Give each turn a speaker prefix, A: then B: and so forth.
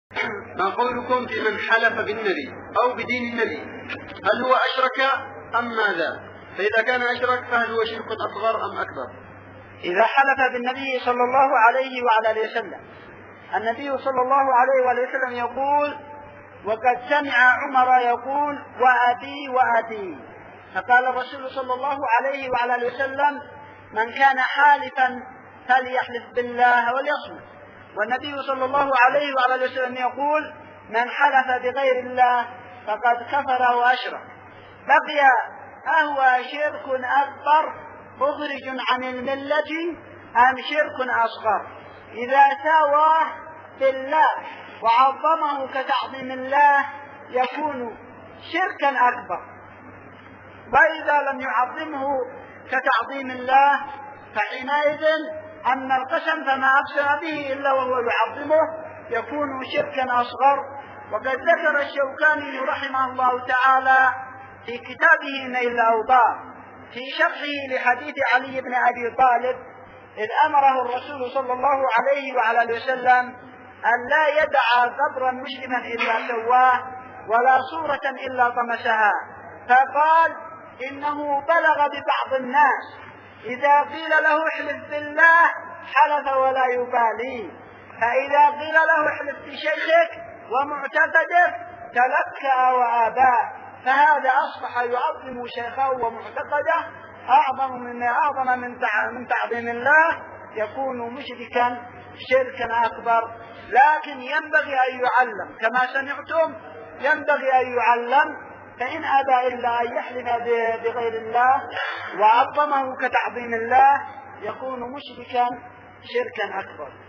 A: ما قولكم في من حلف بالنبي أو بدين النبي؟ هل هو أشرك أم ماذا؟ فإذا كان أشرك فهل هو شرك أصغر أم أكبر؟
B: إذا حلف بالنبي صلى الله عليه وعلى آله وسلم، النبي صلى الله عليه وعلى آله وسلم يقول: وقد سمع عمر يقول: وأبي وأبي. فقال الرسول صلى الله عليه وعلى آله وسلم: من كان حالفا فليحلف بالله وليصمت. والنبي صلى الله عليه وعلى آله وسلم يقول: من حلف بغير الله فقد كفر وأشرك. بقي أهو شرك أكبر مخرج عن الملة أم شرك أصغر؟ إذا ساواه بالله وعظمه كتعظيم الله يكون شركا أكبر، وإذا لم يعظمه كتعظيم الله فحينئذ أن القسم فما أقسم به إلا وهو يعظمه يكون شركا أصغر. وقد ذكر الشوكاني رحمه الله تعالى في كتابه نيل الأوطار في شرحه لحديث علي بن أبي طالب إذ أمره الرسول صلى الله عليه وعلى آله وسلم أن لا يدع قبرا مسلما إلا سواه ولا صورة إلا طمسها، فقال: إنه بلغ ببعض الناس إذا قيل له احلف بالله حلف ولا يبالي، فإذا قيل له احلف بشيخك ومعتقدك تلكأ وآباه، فهذا أصبح يعظم شيخه ومعتقده أعظم من تعظيم الله، يكون مشركا شركا أكبر. لكن ينبغي أن يعلم كما سمعتم، ينبغي أن يعلم، فإن أبى إلا أن يحلف بغير الله وعظمه كتعظيم الله يكون مشركا شركا أكبر.